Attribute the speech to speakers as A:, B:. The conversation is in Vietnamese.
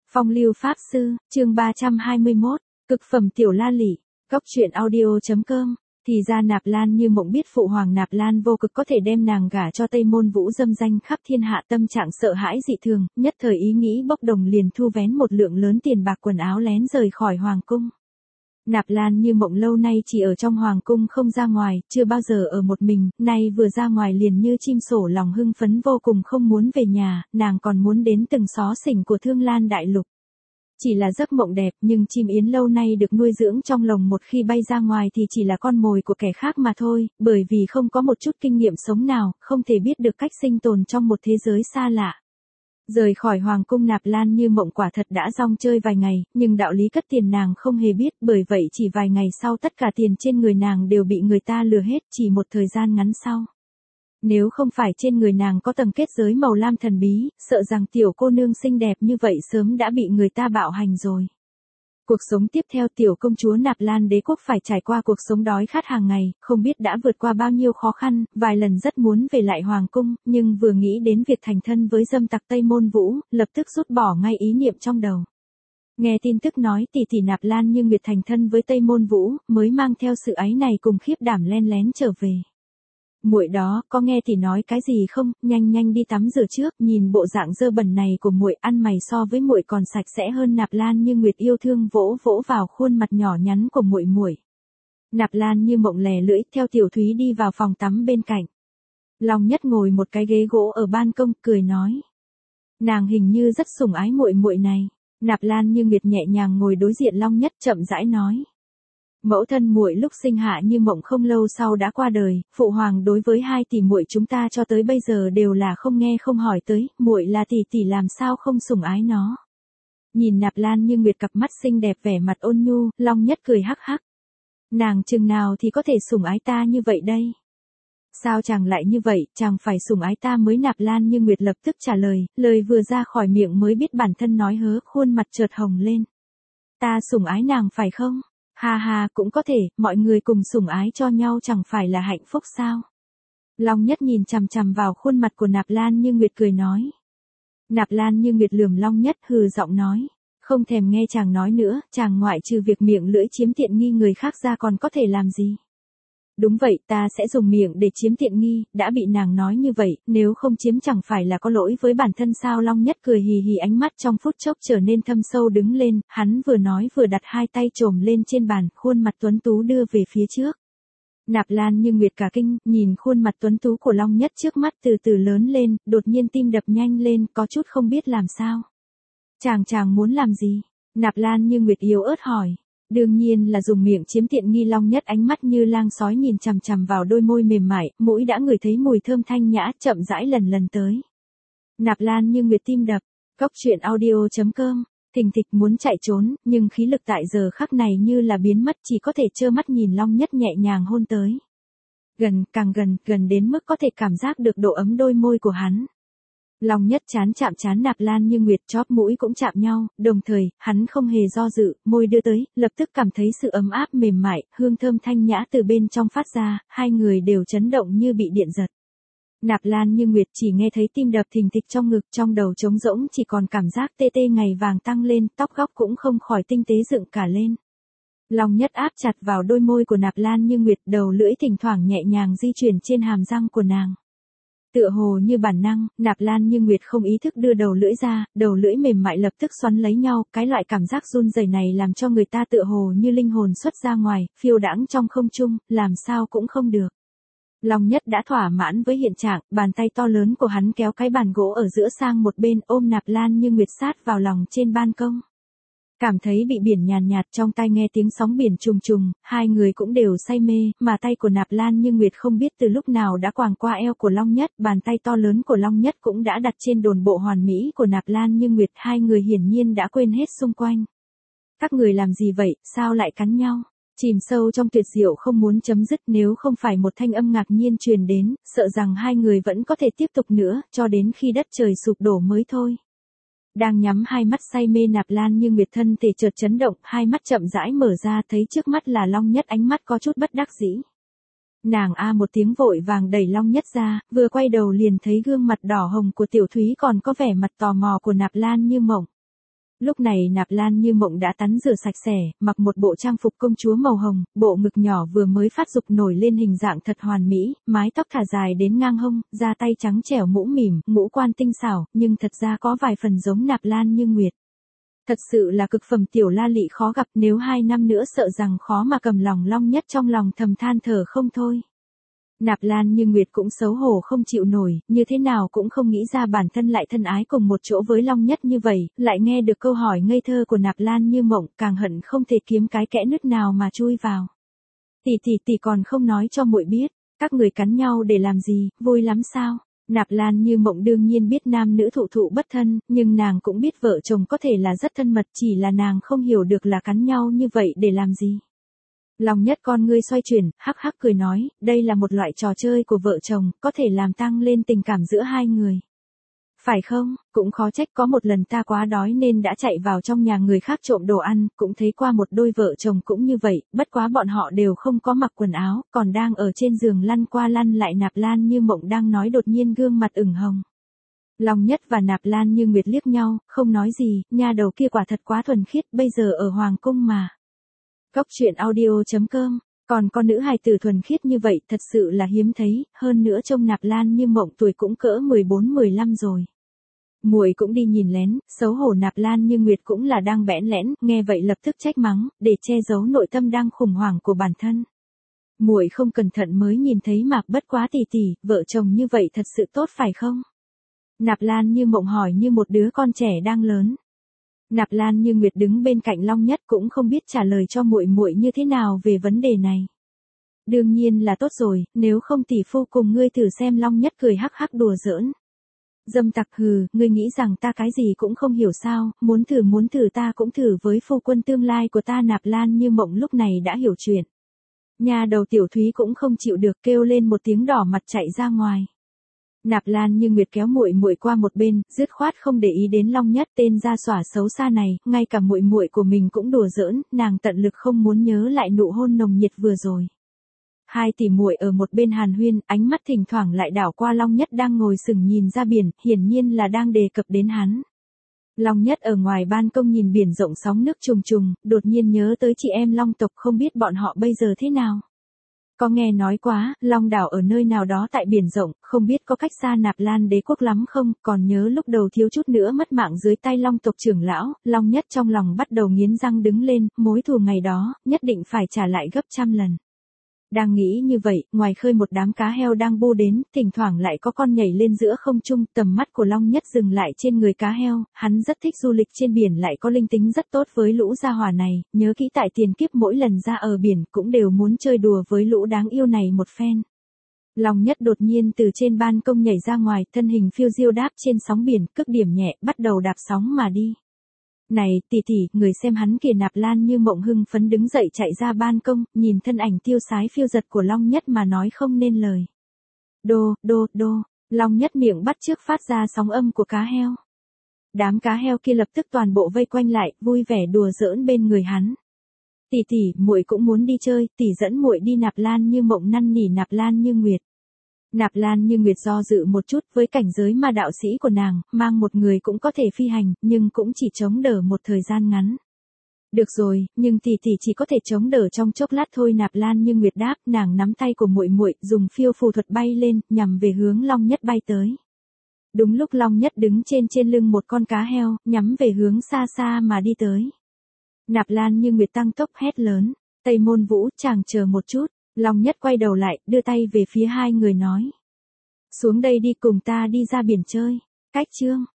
A: Phong lưu pháp sư, chương 321, cực phẩm tiểu la lị, góc truyện audio.com. Thì ra Nạp Lan Như Mộng biết phụ hoàng Nạp Lan Vô Cực có thể đem nàng gả cho Tây Môn Vũ dâm danh khắp thiên hạ, tâm trạng sợ hãi dị thường, nhất thời ý nghĩ bốc đồng liền thu vén một lượng lớn tiền bạc quần áo lén rời khỏi hoàng cung. Nạp Lan Như Mộng lâu nay chỉ ở trong hoàng cung không ra ngoài, chưa bao giờ ở một mình, nay vừa ra ngoài liền như chim sổ lòng hưng phấn vô cùng, không muốn về nhà, nàng còn muốn đến từng xó xỉnh của Thương Lan đại lục. Chỉ là giấc mộng đẹp, nhưng chim yến lâu nay được nuôi dưỡng trong lồng, một khi bay ra ngoài thì chỉ là con mồi của kẻ khác mà thôi, bởi vì không có một chút kinh nghiệm sống nào, không thể biết được cách sinh tồn trong một thế giới xa lạ. Rời khỏi hoàng cung, Nạp Lan Như Mộng quả thật đã rong chơi vài ngày, nhưng đạo lý cất tiền nàng không hề biết, bởi vậy chỉ vài ngày sau tất cả tiền trên người nàng đều bị người ta lừa hết, chỉ một thời gian ngắn sau. Nếu không phải trên người nàng có tầng kết giới màu lam thần bí, sợ rằng tiểu cô nương xinh đẹp như vậy sớm đã bị người ta bạo hành rồi. Cuộc sống tiếp theo tiểu công chúa Nạp Lan Đế Quốc phải trải qua cuộc sống đói khát hàng ngày, không biết đã vượt qua bao nhiêu khó khăn, vài lần rất muốn về lại hoàng cung, nhưng vừa nghĩ đến việc thành thân với dâm tặc Tây Môn Vũ, lập tức rút bỏ ngay ý niệm trong đầu. Nghe tin tức nói tỷ tỷ Nạp Lan Như Nguyệt thành thân với Tây Môn Vũ, mới mang theo sự áy này cùng khiếp đảm len lén trở về. Muội đó, có nghe tỷ nói cái gì không? Nhanh nhanh đi tắm rửa trước, nhìn bộ dạng dơ bẩn này của muội, ăn mày so với muội còn sạch sẽ hơn. Nạp Lan Như Nguyệt yêu thương vỗ vỗ vào khuôn mặt nhỏ nhắn của muội muội. Nạp Lan Như Mộng lè lưỡi theo Tiểu Thúy đi vào phòng tắm bên cạnh. Long Nhất ngồi một cái ghế gỗ ở ban công, cười nói: nàng hình như rất sủng ái muội muội này. Nạp Lan Như Nguyệt nhẹ nhàng ngồi đối diện Long Nhất, chậm rãi nói: mẫu thân muội lúc sinh Hạ Như Mộng không lâu sau đã qua đời, phụ hoàng đối với hai tỷ muội chúng ta cho tới bây giờ đều là không nghe không hỏi tới, muội là tỷ tỷ làm sao không sủng ái nó. Nhìn Nạp Lan Như Nguyệt cặp mắt xinh đẹp vẻ mặt ôn nhu, Long Nhất cười hắc hắc. Nàng chừng nào thì có thể sủng ái ta như vậy đây? Sao chàng lại như vậy, chàng phải sủng ái ta mới. Nạp Lan Như Nguyệt lập tức trả lời, lời vừa ra khỏi miệng mới biết bản thân nói hớ, khuôn mặt chợt hồng lên. Ta sủng ái nàng phải không? Ha ha, cũng có thể, mọi người cùng sủng ái cho nhau chẳng phải là hạnh phúc sao? Long Nhất nhìn chằm chằm vào khuôn mặt của Nạp Lan Như Nguyệt cười nói. Nạp Lan Như Nguyệt lườm Long Nhất, hừ giọng nói, không thèm nghe chàng nói nữa, chàng ngoại trừ việc miệng lưỡi chiếm tiện nghi người khác ra còn có thể làm gì? Đúng vậy, ta sẽ dùng miệng để chiếm tiện nghi, đã bị nàng nói như vậy, nếu không chiếm chẳng phải là có lỗi với bản thân sao? Long Nhất cười hì hì, ánh mắt trong phút chốc trở nên thâm sâu đứng lên, hắn vừa nói vừa đặt hai tay chồm lên trên bàn, khuôn mặt tuấn tú đưa về phía trước. Nạp Lan Như Nguyệt cả kinh, nhìn khuôn mặt tuấn tú của Long Nhất trước mắt từ từ lớn lên, đột nhiên tim đập nhanh lên, có chút không biết làm sao. Chàng muốn làm gì? Nạp Lan Như Nguyệt yếu ớt hỏi. Đương nhiên là dùng miệng chiếm tiện nghi. Long Nhất ánh mắt như lang sói nhìn chằm chằm vào đôi môi mềm mại, mũi đã ngửi thấy mùi thơm thanh nhã, chậm rãi lần tới. Nạp Lan Như Nguyệt tim đập, góc truyện audio.com, thình thịch muốn chạy trốn, nhưng khí lực tại giờ khắc này như là biến mất, chỉ có thể trơ mắt nhìn Long Nhất nhẹ nhàng hôn tới. Càng gần đến mức có thể cảm giác được độ ấm đôi môi của hắn. Long Nhất chán chạm chán Nạp Lan Như Nguyệt, chóp mũi cũng chạm nhau, đồng thời, hắn không hề do dự, môi đưa tới, lập tức cảm thấy sự ấm áp mềm mại, hương thơm thanh nhã từ bên trong phát ra, hai người đều chấn động như bị điện giật. Nạp Lan Như Nguyệt chỉ nghe thấy tim đập thình thịch trong ngực, trong đầu trống rỗng chỉ còn cảm giác tê tê ngày vàng tăng lên, tóc góc cũng không khỏi tinh tế dựng cả lên. Long Nhất áp chặt vào đôi môi của Nạp Lan Như Nguyệt, đầu lưỡi thỉnh thoảng nhẹ nhàng di chuyển trên hàm răng của nàng. Tựa hồ như bản năng, Nạp Lan Như Nguyệt không ý thức đưa đầu lưỡi ra, đầu lưỡi mềm mại lập tức xoắn lấy nhau, cái loại cảm giác run rẩy này làm cho người ta tựa hồ như linh hồn xuất ra ngoài, phiêu đãng trong không trung, làm sao cũng không được. Long Nhất đã thỏa mãn với hiện trạng, bàn tay to lớn của hắn kéo cái bàn gỗ ở giữa sang một bên, ôm Nạp Lan Như Nguyệt sát vào lòng trên ban công. Cảm thấy bị biển nhàn nhạt, trong tai nghe tiếng sóng biển trùng trùng, hai người cũng đều say mê, mà tay của Nạp Lan Như Nguyệt không biết từ lúc nào đã quàng qua eo của Long Nhất, bàn tay to lớn của Long Nhất cũng đã đặt trên đồn bộ hoàn mỹ của Nạp Lan Như Nguyệt, hai người hiển nhiên đã quên hết xung quanh. Các người làm gì vậy, sao lại cắn nhau? Chìm sâu trong tuyệt diệu không muốn chấm dứt, nếu không phải một thanh âm ngạc nhiên truyền đến, sợ rằng hai người vẫn có thể tiếp tục nữa, cho đến khi đất trời sụp đổ mới thôi. Đang nhắm hai mắt say mê Nạp Lan Như Nguyệt thân thể chợt chấn động, hai mắt chậm rãi mở ra, thấy trước mắt là Long Nhất, ánh mắt có chút bất đắc dĩ. Nàng a một tiếng vội vàng đẩy Long Nhất ra, vừa quay đầu liền thấy gương mặt đỏ hồng của Tiểu Thúy còn có vẻ mặt tò mò của Nạp Lan Như Mộng. Lúc này Nạp Lan Như Mộng đã tắm rửa sạch sẽ, mặc một bộ trang phục công chúa màu hồng, bộ ngực nhỏ vừa mới phát dục nổi lên hình dạng thật hoàn mỹ, mái tóc thả dài đến ngang hông, da tay trắng trẻo mũ mỉm, ngũ quan tinh xảo, nhưng thật ra có vài phần giống Nạp Lan Như Nguyệt. Thật sự là cực phẩm tiểu la lị khó gặp, nếu 2 năm nữa sợ rằng khó mà cầm lòng Long Nhất trong lòng thầm than thở không thôi. Nạp Lan Như Nguyệt cũng xấu hổ không chịu nổi, như thế nào cũng không nghĩ ra bản thân lại thân ái cùng một chỗ với Long Nhất như vậy, lại nghe được câu hỏi ngây thơ của Nạp Lan Như Mộng, càng hận không thể kiếm cái kẽ nứt nào mà chui vào. Tỷ còn không nói cho muội biết, các người cắn nhau để làm gì, vui lắm sao? Nạp Lan Như Mộng đương nhiên biết nam nữ thụ thụ bất thân, nhưng nàng cũng biết vợ chồng có thể là rất thân mật, chỉ là nàng không hiểu được là cắn nhau như vậy để làm gì. Long Nhất con ngươi xoay chuyển, hắc hắc cười nói, đây là một loại trò chơi của vợ chồng, có thể làm tăng lên tình cảm giữa hai người. Phải không, cũng khó trách có một lần ta quá đói nên đã chạy vào trong nhà người khác trộm đồ ăn, cũng thấy qua một đôi vợ chồng cũng như vậy, bất quá bọn họ đều không có mặc quần áo, còn đang ở trên giường lăn qua lăn lại. Nạp Lan Như Mộng đang nói đột nhiên gương mặt ửng hồng. Long Nhất và Nạp Lan Như Nguyệt liếc nhau, không nói gì, nha đầu kia quả thật quá thuần khiết, bây giờ ở Hoàng Cung mà. Góc truyện audio.com, còn con nữ hài tử thuần khiết như vậy thật sự là hiếm thấy, hơn nữa trông Nạp Lan Như Mộng tuổi cũng cỡ 14-15 rồi. Muội cũng đi nhìn lén, xấu hổ. Nạp Lan Như Nguyệt cũng là đang bẽn lẽn, nghe vậy lập tức trách mắng, để che giấu nội tâm đang khủng hoảng của bản thân. Muội không cẩn thận mới nhìn thấy mà, bất quá tỷ, vợ chồng như vậy thật sự tốt phải không? Nạp Lan Như Mộng hỏi như một đứa con trẻ đang lớn. Nạp Lan Như Nguyệt đứng bên cạnh Long Nhất cũng không biết trả lời cho muội như thế nào về vấn đề này. Đương nhiên là tốt rồi, nếu không tỷ phu cùng ngươi thử xem. Long Nhất cười hắc hắc đùa giỡn. Dâm tặc hừ, ngươi nghĩ rằng ta cái gì cũng không hiểu sao, muốn thử ta cũng thử với phu quân tương lai của ta. Nạp Lan Như Mộng lúc này đã hiểu chuyện. Nhà đầu Tiểu Thúy cũng không chịu được, kêu lên một tiếng đỏ mặt chạy ra ngoài. Nạp Lan Như Nguyệt kéo muội qua một bên, dứt khoát không để ý đến Long Nhất tên gia xỏa xấu xa này, ngay cả muội của mình cũng đùa giỡn, nàng tận lực không muốn nhớ lại nụ hôn nồng nhiệt vừa rồi. Hai tỷ muội ở một bên hàn huyên, ánh mắt thỉnh thoảng lại đảo qua Long Nhất đang ngồi sừng nhìn ra biển, hiển nhiên là đang đề cập đến hắn. Long Nhất ở ngoài ban công nhìn biển rộng sóng nước trùng trùng, đột nhiên nhớ tới chị em Long tộc, không biết bọn họ bây giờ thế nào. Có nghe nói quá, Long đảo ở nơi nào đó tại biển rộng, không biết có cách xa Nạp Lan đế quốc lắm không, còn nhớ lúc đầu thiếu chút nữa mất mạng dưới tay Long tộc trưởng lão. Long Nhất trong lòng bắt đầu nghiến răng đứng lên, mối thù ngày đó, nhất định phải trả lại gấp trăm lần. Đang nghĩ như vậy, ngoài khơi một đám cá heo đang bô đến, thỉnh thoảng lại có con nhảy lên giữa không trung, tầm mắt của Long Nhất dừng lại trên người cá heo, hắn rất thích du lịch trên biển, lại có linh tính rất tốt với lũ gia hỏa này, nhớ kỹ tại tiền kiếp mỗi lần ra ở biển cũng đều muốn chơi đùa với lũ đáng yêu này một phen. Long Nhất đột nhiên từ trên ban công nhảy ra ngoài, thân hình phiêu diêu đáp trên sóng biển, cực điểm nhẹ, bắt đầu đạp sóng mà đi. Này, tỷ, người xem hắn kìa. Nạp Lan Như Mộng hưng phấn đứng dậy chạy ra ban công, nhìn thân ảnh tiêu sái phiêu giật của Long Nhất mà nói không nên lời. Đô, Long Nhất miệng bắt chước phát ra sóng âm của cá heo. Đám cá heo kia lập tức toàn bộ vây quanh lại, vui vẻ đùa giỡn bên người hắn. Tỷ, muội cũng muốn đi chơi, tỷ dẫn muội đi. Nạp Lan Như Mộng năn nỉ Nạp Lan Như Nguyệt. Nạp Lan Như Nguyệt do dự một chút, với cảnh giới ma đạo sĩ của nàng, mang một người cũng có thể phi hành, nhưng cũng chỉ chống đỡ một thời gian ngắn. Được rồi, nhưng tỷ chỉ có thể chống đỡ trong chốc lát thôi. Nạp Lan Như Nguyệt đáp, nàng nắm tay của muội, dùng phiêu phù thuật bay lên, nhằm về hướng Long Nhất bay tới. Đúng lúc Long Nhất đứng trên lưng một con cá heo, nhắm về hướng xa xa mà đi tới. Nạp Lan Như Nguyệt tăng tốc hét lớn, Tây Môn Vũ, chàng chờ một chút. Long Nhất quay đầu lại, đưa tay về phía hai người nói. Xuống đây đi, cùng ta đi ra biển chơi. Cách chương.